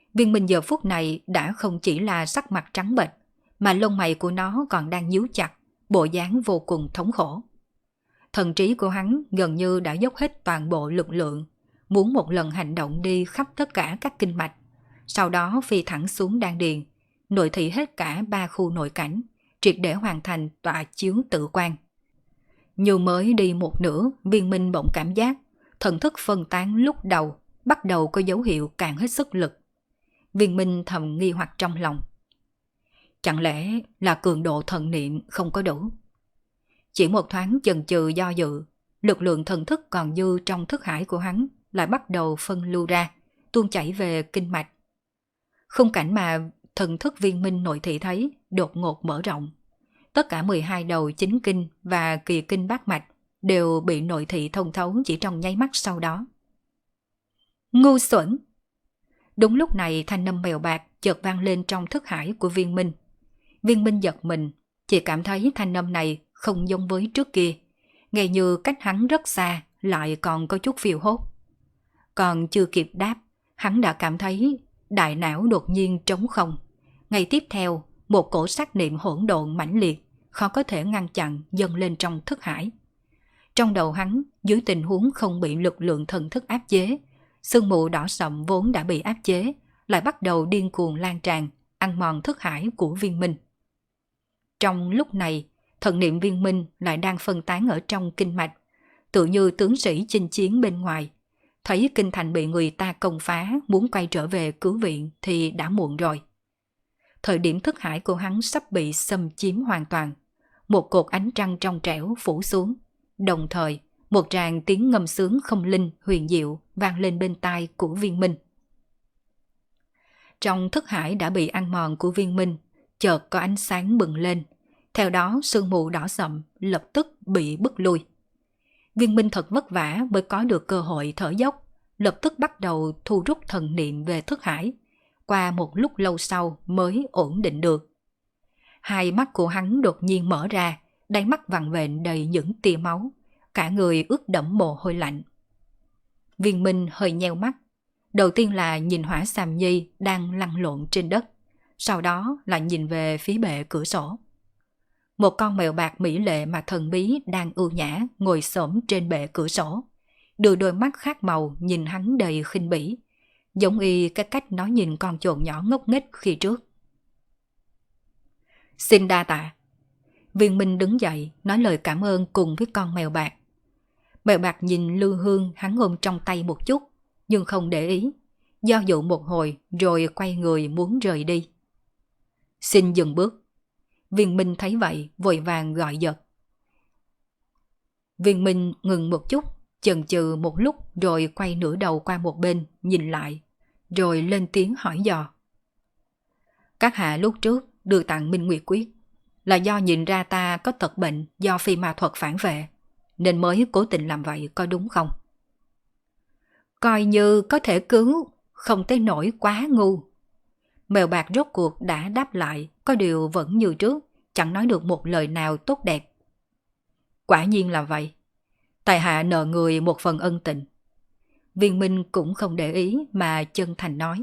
Viên Minh giờ phút này đã không chỉ là sắc mặt trắng bệch, mà lông mày của nó còn đang nhíu chặt, bộ dáng vô cùng thống khổ. Thần trí của hắn gần như đã dốc hết toàn bộ lực lượng, muốn một lần hành động đi khắp tất cả các kinh mạch, sau đó phi thẳng xuống đan điền, nội thị hết cả 3 khu nội cảnh, triệt để hoàn thành tọa chiếu tự quan. Như mới đi một nửa, Viên Minh bỗng cảm giác thần thức phân tán lúc đầu, bắt đầu có dấu hiệu cạn hết sức lực. Viên Minh thầm nghi hoặc trong lòng. Chẳng lẽ là cường độ thần niệm không có đủ? Chỉ một thoáng chần chừ do dự, lực lượng thần thức còn dư trong thức hải của hắn lại bắt đầu phân lưu ra, tuôn chảy về kinh mạch. Khung cảnh mà thần thức Viên Minh nội thị thấy đột ngột mở rộng. Tất cả 12 đầu chính kinh và kỳ kinh bát mạch đều bị nội thị thông thấu chỉ trong nháy mắt sau đó. Ngu xuẩn! Đúng lúc này thanh âm mèo bạc chợt vang lên trong thức hải của Viên Minh. Viên Minh giật mình, chỉ cảm thấy thanh âm này không giống với trước kia, nghe như cách hắn rất xa lại còn có chút phiêu hốt. Còn chưa kịp đáp, hắn đã cảm thấy đại não đột nhiên trống không. Ngay tiếp theo, một cổ sát niệm hỗn độn mãnh liệt, khó có thể ngăn chặn dâng lên trong thức hải. Trong đầu hắn, dưới tình huống không bị lực lượng thần thức áp chế, sương mù đỏ sậm vốn đã bị áp chế, lại bắt đầu điên cuồng lan tràn, ăn mòn thức hải của Viên Minh. Trong lúc này, thần niệm Viên Minh lại đang phân tán ở trong kinh mạch, tự như tướng sĩ chinh chiến bên ngoài. Thấy kinh thành bị người ta công phá, muốn quay trở về cứu viện thì đã muộn rồi. Thời điểm thức hải của hắn sắp bị xâm chiếm hoàn toàn. Một cột ánh trăng trong trẻo phủ xuống. Đồng thời, một tràng tiếng ngâm sướng không linh huyền diệu vang lên bên tai của Viên Minh. Trong thức hải đã bị ăn mòn của Viên Minh, chợt có ánh sáng bừng lên. Theo đó sương mù đỏ sậm lập tức bị bức lui. Viên Minh thật vất vả mới có được cơ hội thở dốc, lập tức bắt đầu thu rút thần niệm về thức hải. Qua một lúc lâu sau mới ổn định được. Hai mắt của hắn đột nhiên mở ra, đáy mắt vằn vện đầy những tia máu, cả người ướt đẫm mồ hôi lạnh. Viên Minh hơi nheo mắt, đầu tiên là nhìn Hỏa Xàm Nhi đang lăn lộn trên đất, sau đó là nhìn về phía bệ cửa sổ. Một con mèo bạc mỹ lệ mà thần bí đang ưu nhã ngồi xổm trên bệ cửa sổ, đưa đôi mắt khác màu nhìn hắn đầy khinh bỉ, giống y cái cách nó nhìn con chồn nhỏ ngốc nghếch khi trước. Xin đa tạ. Viên Minh đứng dậy nói lời cảm ơn cùng với con mèo bạc. Mèo bạc nhìn lư hương hắn ôm trong tay một chút, nhưng không để ý, do dự một hồi rồi quay người muốn rời đi. Xin dừng bước. Viên Minh thấy vậy vội vàng gọi giật. Viên Minh ngừng một chút, chần chừ một lúc rồi quay nửa đầu qua một bên nhìn lại, rồi lên tiếng hỏi dò. Các hạ lúc trước đưa tặng Minh Nguyệt Quyết là do nhìn ra ta có tật bệnh do phi ma thuật phản vệ, nên mới cố tình làm vậy, có đúng không? Coi như có thể cứu, không tới nỗi quá ngu. Mèo bạc rốt cuộc đã đáp lại, có điều vẫn như trước, chẳng nói được một lời nào tốt đẹp. Quả nhiên là vậy. Tài hạ nợ người một phần ân tình. Viên Minh cũng không để ý mà chân thành nói.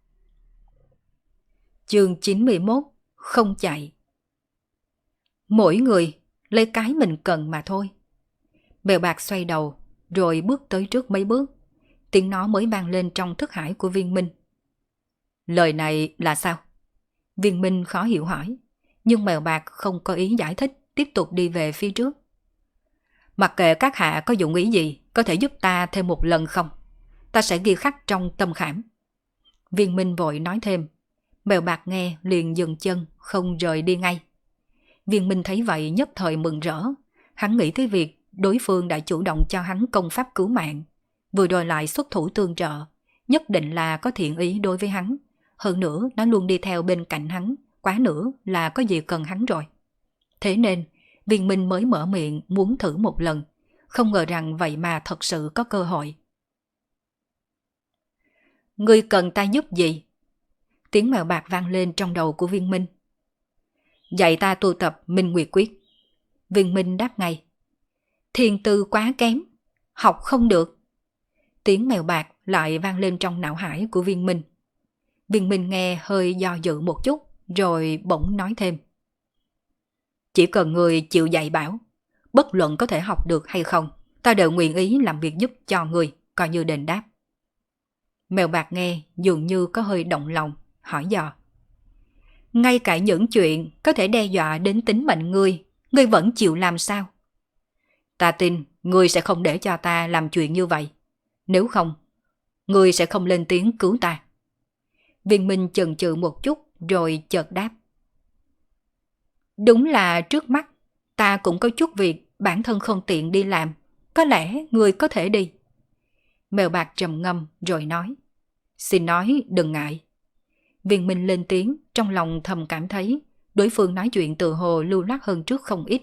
Chương 91, không chạy. Mỗi người lấy cái mình cần mà thôi. Mèo bạc xoay đầu, rồi bước tới trước mấy bước. Tiếng nó mới vang lên trong thức hải của Viên Minh. Lời này là sao? Viên Minh khó hiểu hỏi, nhưng mèo bạc không có ý giải thích, tiếp tục đi về phía trước. Mặc kệ các hạ có dụng ý gì, có thể giúp ta thêm một lần không? Ta sẽ ghi khắc trong tâm khảm. Viên Minh vội nói thêm. Mèo bạc nghe liền dừng chân, không rời đi ngay. Viên Minh thấy vậy nhất thời mừng rỡ. Hắn nghĩ tới việc đối phương đã chủ động cho hắn công pháp cứu mạng, vừa rồi lại xuất thủ tương trợ, nhất định là có thiện ý đối với hắn. Hơn nữa nó luôn đi theo bên cạnh hắn, quá nữa là có gì cần hắn rồi. Thế nên Viên Minh mới mở miệng muốn thử một lần, không ngờ rằng vậy mà thật sự có cơ hội. Ngươi cần ta giúp gì? Tiếng mèo bạc vang lên trong đầu của Viên Minh. Dạy ta tu tập Minh Nguyệt Quyết. Viên Minh đáp ngay. Thiên tư quá kém, học không được. Tiếng mèo bạc lại vang lên trong não hải của Viên Minh. Viên Minh nghe hơi do dự một chút, rồi bỗng nói thêm. Chỉ cần người chịu dạy bảo, bất luận có thể học được hay không, ta đều nguyện ý làm việc giúp cho người, coi như đền đáp. Mèo bạc nghe dường như có hơi động lòng, hỏi dò. Ngay cả những chuyện có thể đe dọa đến tính mệnh ngươi vẫn chịu làm sao? Ta tin ngươi sẽ không để cho ta làm chuyện như vậy. Nếu không, ngươi sẽ không lên tiếng cứu ta. Viên Minh chần chừ một chút rồi chợt đáp. Đúng là trước mắt, ta cũng có chút việc bản thân không tiện đi làm. Có lẽ ngươi có thể đi. Mèo bạc trầm ngâm rồi nói. Xin nói đừng ngại. Viên Minh lên tiếng, trong lòng thầm cảm thấy đối phương nói chuyện tự hồ lưu loát hơn trước không ít.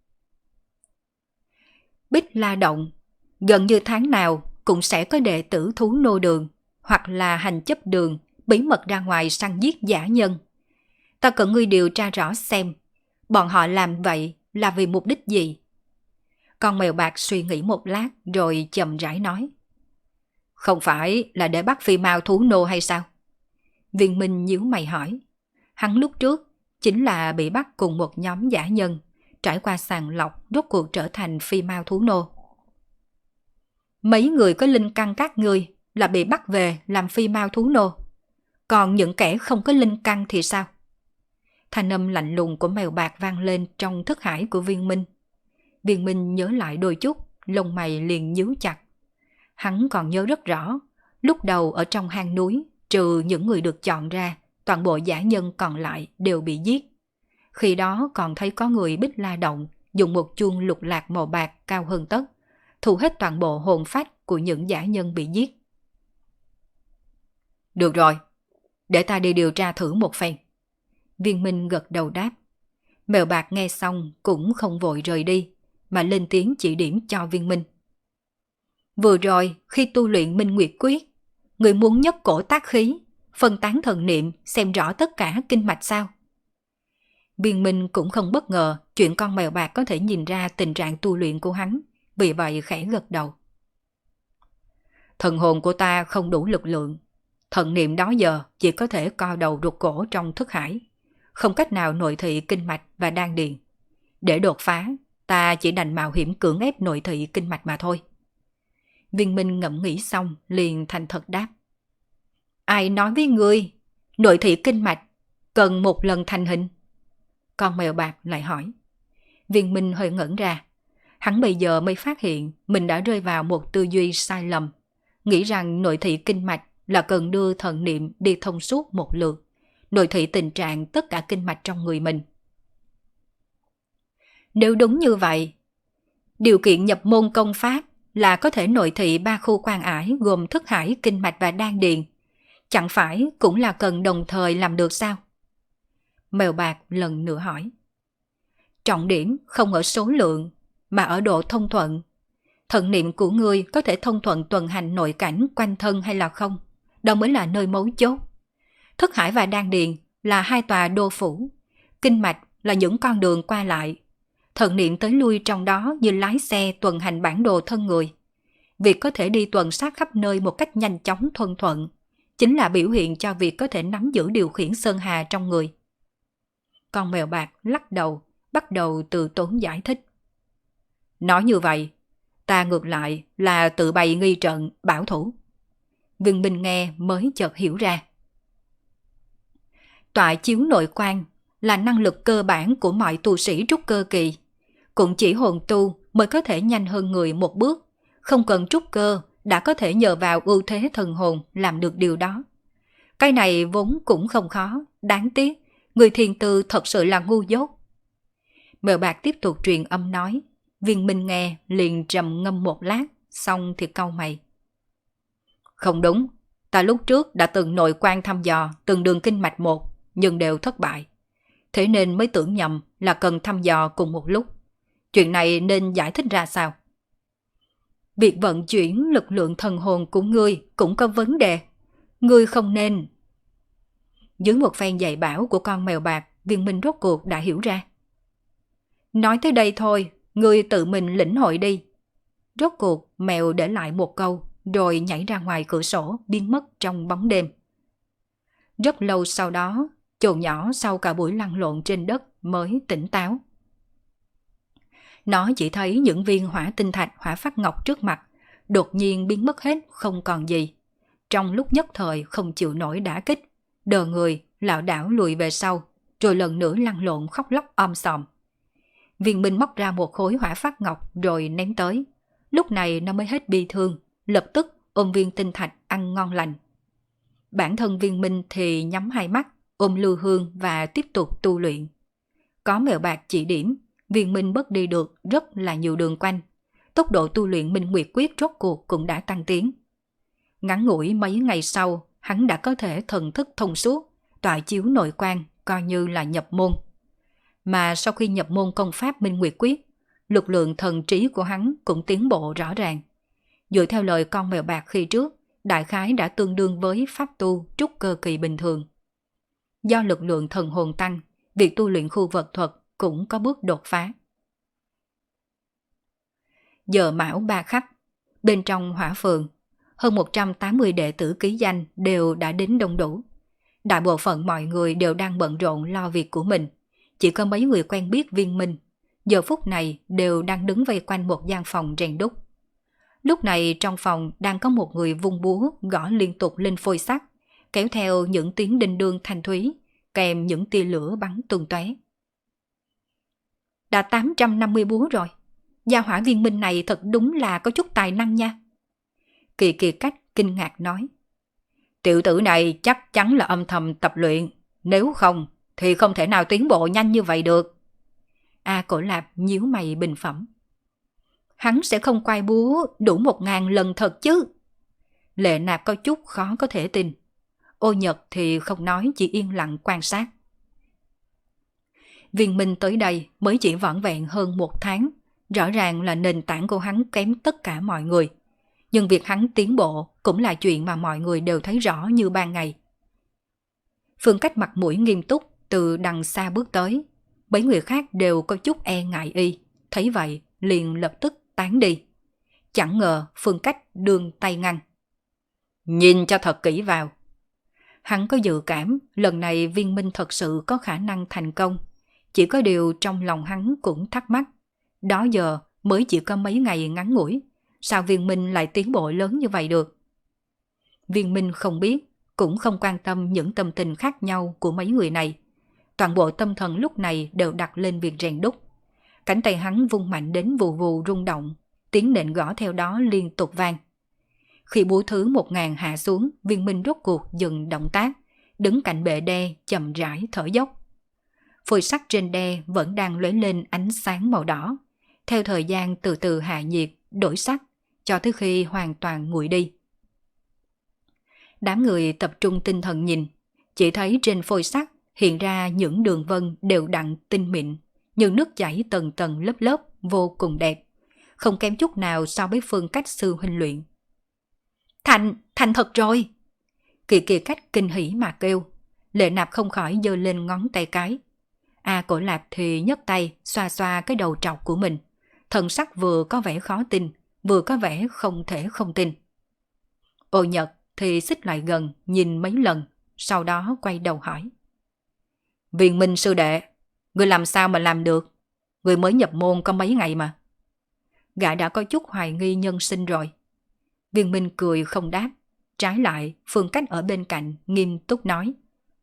Bích La Động, gần như tháng nào cũng sẽ có đệ tử thú nô đường hoặc là hành chấp đường bí mật ra ngoài săn giết giả nhân. Ta cần ngươi điều tra rõ xem bọn họ làm vậy là vì mục đích gì. Con mèo bạc suy nghĩ một lát rồi chậm rãi nói. Không phải là để bắt phi mao thú nô hay sao? Viên Minh nhíu mày hỏi. Hắn lúc trước chính là bị bắt cùng một nhóm giả nhân, trải qua sàng lọc rốt cuộc trở thành phi mao thú nô. Mấy người có linh căn các ngươi là bị bắt về làm phi mao thú nô. Còn những kẻ không có linh căn thì sao? Thanh âm lạnh lùng của mèo bạc vang lên trong thức hải của Viên Minh. Viên Minh nhớ lại đôi chút, lông mày liền nhíu chặt. Hắn còn nhớ rất rõ, lúc đầu ở trong hang núi, trừ những người được chọn ra, toàn bộ giả nhân còn lại đều bị giết. Khi đó còn thấy có người Bích La Động dùng một chuông lục lạc màu bạc cao hơn tấc, thu hết toàn bộ hồn phách của những giả nhân bị giết. Được rồi, để ta đi điều tra thử một phen. Viên Minh gật đầu đáp. Mèo bạc nghe xong cũng không vội rời đi, mà lên tiếng chỉ điểm cho Viên Minh. Vừa rồi khi tu luyện Minh Nguyệt Quyết, người muốn nhấc cổ tác khí, phân tán thần niệm xem rõ tất cả kinh mạch sao? Viên Minh cũng không bất ngờ chuyện con mèo bạc có thể nhìn ra tình trạng tu luyện của hắn, vì vậy khẽ gật đầu. Thần hồn của ta không đủ lực lượng, thần niệm đó giờ chỉ có thể co đầu rụt cổ trong thức hải, không cách nào nội thị kinh mạch và đan điền. Để đột phá, ta chỉ đành mạo hiểm cưỡng ép nội thị kinh mạch mà thôi. Viên Minh ngẫm nghĩ xong liền thành thật đáp. Ai nói với ngươi, nội thị kinh mạch cần một lần thành hình? Con mèo bạc lại hỏi. Viên Minh hơi ngẩn ra. Hắn bây giờ mới phát hiện mình đã rơi vào một tư duy sai lầm, nghĩ rằng nội thị kinh mạch là cần đưa thần niệm đi thông suốt một lượt, nội thị tình trạng tất cả kinh mạch trong người mình. Nếu đúng như vậy, điều kiện nhập môn công pháp là có thể nội thị 3 khu quan ải gồm thức hải, kinh mạch và đan điền. Chẳng phải cũng là cần đồng thời làm được sao? Mèo bạc lần nữa hỏi. Trọng điểm không ở số lượng, mà ở độ thông thuận. Thần niệm của ngươi có thể thông thuận tuần hành nội cảnh quanh thân hay là không? Đó mới là nơi mấu chốt. Thức hải và đan điền là 2 tòa đô phủ. Kinh mạch là những con đường qua lại. Thần niệm tới lui trong đó như lái xe tuần hành bản đồ thân người. Việc có thể đi tuần sát khắp nơi một cách nhanh chóng thuần thuận chính là biểu hiện cho việc có thể nắm giữ điều khiển sơn hà trong người. Con mèo bạc lắc đầu, bắt đầu từ tốn giải thích. Nói như vậy, ta ngược lại là tự bày nghi trận, bảo thủ. Viên Minh nghe mới chợt hiểu ra. Tọa chiếu nội quan là năng lực cơ bản của mọi tu sĩ trúc cơ kỳ. Cũng chỉ hồn tu mới có thể nhanh hơn người một bước, không cần trúc cơ đã có thể nhờ vào ưu thế thần hồn làm được điều đó. Cái này vốn cũng không khó, đáng tiếc, người thiền tư thật sự là ngu dốt. Mèo bạc tiếp tục truyền âm nói, Viên Minh nghe liền trầm ngâm một lát, xong thì cau mày. Không đúng, ta lúc trước đã từng nội quan thăm dò từng đường kinh mạch một, nhưng đều thất bại. Thế nên mới tưởng nhầm là cần thăm dò cùng một lúc. Chuyện này nên giải thích ra sao? Việc vận chuyển lực lượng thần hồn của ngươi cũng có vấn đề. Ngươi không nên... Dưới một phen dạy bảo của con mèo bạc, Viên Minh rốt cuộc đã hiểu ra. Nói tới đây thôi, ngươi tự mình lĩnh hội đi. Rốt cuộc mèo để lại một câu, rồi nhảy ra ngoài cửa sổ, biến mất trong bóng đêm. Rất lâu sau đó, chồn nhỏ sau cả buổi lăn lộn trên đất mới tỉnh táo. Nó chỉ thấy những viên hỏa tinh thạch hỏa phát ngọc trước mặt, đột nhiên biến mất hết không còn gì. Trong lúc nhất thời không chịu nổi đả kích, đờ người, lảo đảo lùi về sau, rồi lần nữa lăn lộn khóc lóc om sòm. Viên Minh móc ra một khối hỏa phát ngọc rồi ném tới. Lúc này nó mới hết bi thương, lập tức ôm viên tinh thạch ăn ngon lành. Bản thân Viên Minh thì nhắm hai mắt, ôm lưu hương và tiếp tục tu luyện. Có mèo bạc chỉ điểm, Viên Minh bớt đi được rất là nhiều đường quanh. Tốc độ tu luyện Minh Nguyệt Quyết rốt cuộc cũng đã tăng tiến. Ngắn ngủi mấy ngày sau, hắn đã có thể thần thức thông suốt, tọa chiếu nội quan, coi như là nhập môn. Mà sau khi nhập môn công pháp Minh Nguyệt Quyết, lực lượng thần trí của hắn cũng tiến bộ rõ ràng. Dựa theo lời con mèo bạc khi trước, đại khái đã tương đương với pháp tu trúc cơ kỳ bình thường. Do lực lượng thần hồn tăng, việc tu luyện khu vật thuật cũng có bước đột phá. Giờ mão ba khắc, bên trong hỏa phường, hơn 180 đệ tử ký danh đều đã đến đông đủ. Đại bộ phận mọi người đều đang bận rộn lo việc của mình. Chỉ có mấy người quen biết Viên Minh, giờ phút này đều đang đứng vây quanh một gian phòng rèn đúc. Lúc này trong phòng đang có một người vung búa gõ liên tục lên phôi sắt, kéo theo những tiếng đinh đương thanh thúy, kèm những tia lửa bắn tung tóe. Đã 850 búa rồi. Gia hỏa Viên Minh này thật đúng là có chút tài năng nha. Kỳ Kỳ Cách kinh ngạc nói. Tiểu tử này chắc chắn là âm thầm tập luyện, nếu không thì không thể nào tiến bộ nhanh như vậy được. A Cổ Lạp nhíu mày bình phẩm. Hắn sẽ không quay búa đủ 1000 lần thật chứ. Lệ Nạp có chút khó có thể tin. Ô Nhật thì không nói, chỉ yên lặng quan sát. Viên Minh tới đây mới chỉ vỏn vẹn hơn 1 tháng, rõ ràng là nền tảng của hắn kém tất cả mọi người. Nhưng việc hắn tiến bộ cũng là chuyện mà mọi người đều thấy rõ như ban ngày. Phương Cách mặt mũi nghiêm túc từ đằng xa bước tới. Mấy người khác đều có chút e ngại y, thấy vậy liền lập tức tán đi. Chẳng ngờ Phương Cách đưa tay ngăn. Nhìn cho thật kỹ vào. Hắn có dự cảm lần này Viên Minh thật sự có khả năng thành công. Chỉ có điều trong lòng hắn cũng thắc mắc. Đó giờ mới chỉ có mấy ngày ngắn ngủi, sao Viên Minh lại tiến bộ lớn như vậy được? Viên Minh không biết, cũng không quan tâm những tâm tình khác nhau của mấy người này. Toàn bộ tâm thần lúc này đều đặt lên việc rèn đúc. Cánh tay hắn vung mạnh đến vù vù rung động, tiếng nện gõ theo đó liên tục vang. Khi búa thứ 1000 hạ xuống, Viên Minh rốt cuộc dừng động tác, đứng cạnh bệ đe chậm rãi thở dốc. Phôi sắt trên đe vẫn đang lóe lên ánh sáng màu đỏ. Theo thời gian từ từ hạ nhiệt, đổi sắc, cho tới khi hoàn toàn nguội đi. Đám người tập trung tinh thần nhìn, chỉ thấy trên phôi sắt hiện ra những đường vân đều đặn tinh mịn, như nước chảy tầng tầng lớp lớp vô cùng đẹp, không kém chút nào so với Phương Cách sư huynh luyện. Thành thật rồi! Kỳ Kỳ Cách kinh hỉ mà kêu. Lệ Nạp không khỏi giơ lên ngón tay cái. A Cổ Lạp thì nhấc tay xoa xoa cái đầu trọc của mình. Thần sắc vừa có vẻ khó tin, vừa có vẻ không thể không tin. Ô Nhật thì xích lại gần nhìn mấy lần, sau đó quay đầu hỏi. Viên Minh sư đệ, người làm sao mà làm được? Người mới nhập môn có mấy ngày mà. Gã đã có chút hoài nghi nhân sinh rồi. Viên Minh cười không đáp. Trái lại, Phương Cách ở bên cạnh nghiêm túc nói.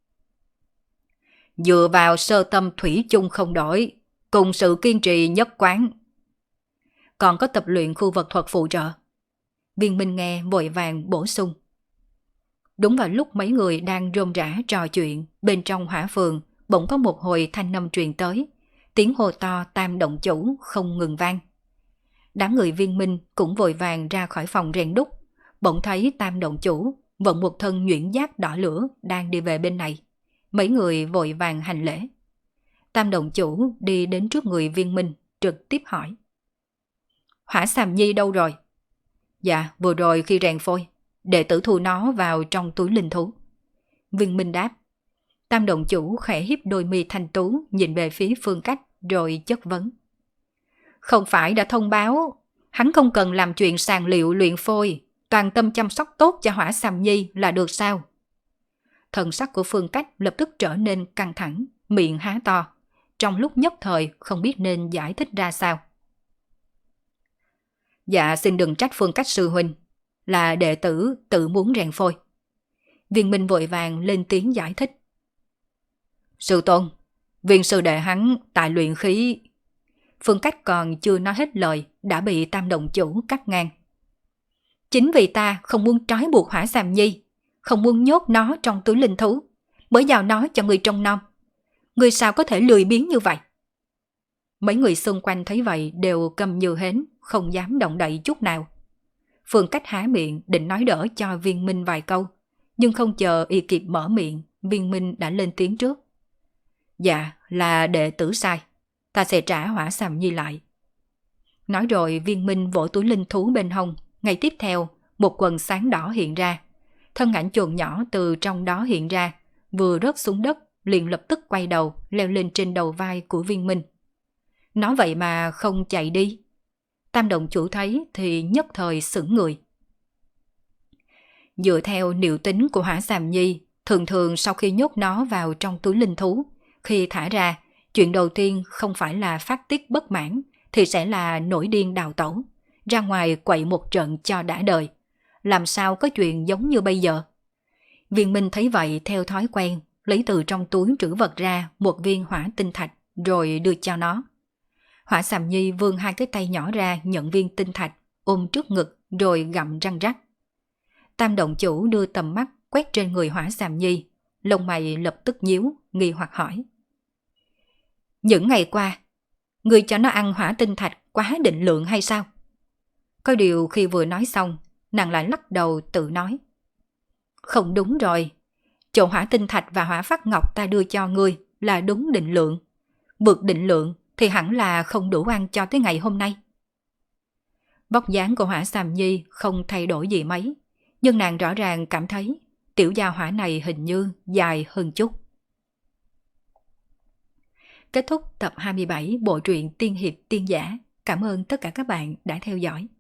Dựa vào sơ tâm thủy chung không đổi, cùng sự kiên trì nhất quán. Còn có tập luyện khu vật thuật phụ trợ. Viên Minh nghe vội vàng bổ sung. Đúng vào lúc mấy người đang rôm rã trò chuyện, bên trong hỏa phường bỗng có một hồi thanh âm truyền tới. Tiếng hô to Tam động chủ không ngừng vang. Đám người Viên Minh cũng vội vàng ra khỏi phòng rèn đúc. Bỗng thấy Tam động chủ vận một thân nhuyễn giáp đỏ lửa đang đi về bên này. Mấy người vội vàng hành lễ. Tam động chủ đi đến trước người Viên Minh, trực tiếp hỏi. Hỏa Sàm Nhi đâu rồi? Dạ, vừa rồi khi rèn phôi, đệ tử thu nó vào trong túi linh thú. Viên Minh đáp. Tam động chủ khẽ hiếp đôi mi thanh tú nhìn về phía Phương Cách rồi chất vấn. Không phải đã thông báo, hắn không cần làm chuyện sàng liệu luyện phôi, toàn tâm chăm sóc tốt cho Hỏa Sàm Nhi là được sao? thần sắc của Phương Cách lập tức trở nên căng thẳng, miệng há to, trong lúc nhất thời không biết nên giải thích ra sao. Dạ xin đừng trách Phương Cách sư huynh, là đệ tử tự muốn rèn phôi. Viên Minh vội vàng lên tiếng giải thích. Sư tôn, viên sư đệ hắn tại luyện khí. Phương Cách còn chưa nói hết lời đã bị Tam Đồng chủ cắt ngang. Chính vì ta không muốn trói buộc Hỏa Xàm Nhi, không muốn nhốt nó trong túi linh thú, mới giao nó cho người trông nom. Người sao có thể lười biếng như vậy? Mấy người xung quanh thấy vậy đều câm như hến, không dám động đậy chút nào. Phương Cách há miệng định nói đỡ cho Viên Minh vài câu, nhưng không chờ y kịp mở miệng, Viên Minh đã lên tiếng trước. Dạ, là đệ tử sai, ta sẽ trả Hỏa Xàm Nhi lại. Nói rồi Viên Minh vỗ túi linh thú bên hông, ngay tiếp theo một quần sáng đỏ hiện ra. Thân ảnh chuồn nhỏ từ trong đó hiện ra, vừa rớt xuống đất liền lập tức quay đầu leo lên trên đầu vai của Viên Minh. Nó vậy mà không chạy đi. Tam Đồng chủ thấy thì nhất thời sững người. Dựa theo liệu tính của Hỏa Xàm Nhi, thường thường sau khi nhốt nó vào trong túi linh thú, khi thả ra, chuyện đầu tiên không phải là phát tiết bất mãn, thì sẽ là nổi điên đào tẩu, ra ngoài quậy một trận cho đã đời. Làm sao có chuyện giống như bây giờ? Viên Minh thấy vậy theo thói quen, lấy từ trong túi trữ vật ra một viên hỏa tinh thạch rồi đưa cho nó. Hỏa Xàm Nhi vươn hai cái tay nhỏ ra nhận viên tinh thạch, ôm trước ngực rồi gặm răng rắc. Tam Động chủ đưa tầm mắt quét trên người Hỏa Xàm Nhi, lông mày lập tức nhíu, nghi hoặc hỏi. Những ngày qua, người cho nó ăn hỏa tinh thạch quá định lượng hay sao? Có điều khi vừa nói xong, nàng lại lắc đầu tự nói. Không đúng rồi, chỗ hỏa tinh thạch và hỏa phát ngọc ta đưa cho ngươi là đúng định lượng. Vượt định lượng thì hẳn là không đủ ăn cho tới ngày hôm nay. Vóc dáng của Hỏa Xàm Nhi không thay đổi gì mấy, nhưng nàng rõ ràng cảm thấy tiểu gia hỏa này hình như dài hơn chút. Kết thúc tập 27 bộ truyện Tiên Hiệp Tiên Giả. Cảm ơn tất cả các bạn đã theo dõi.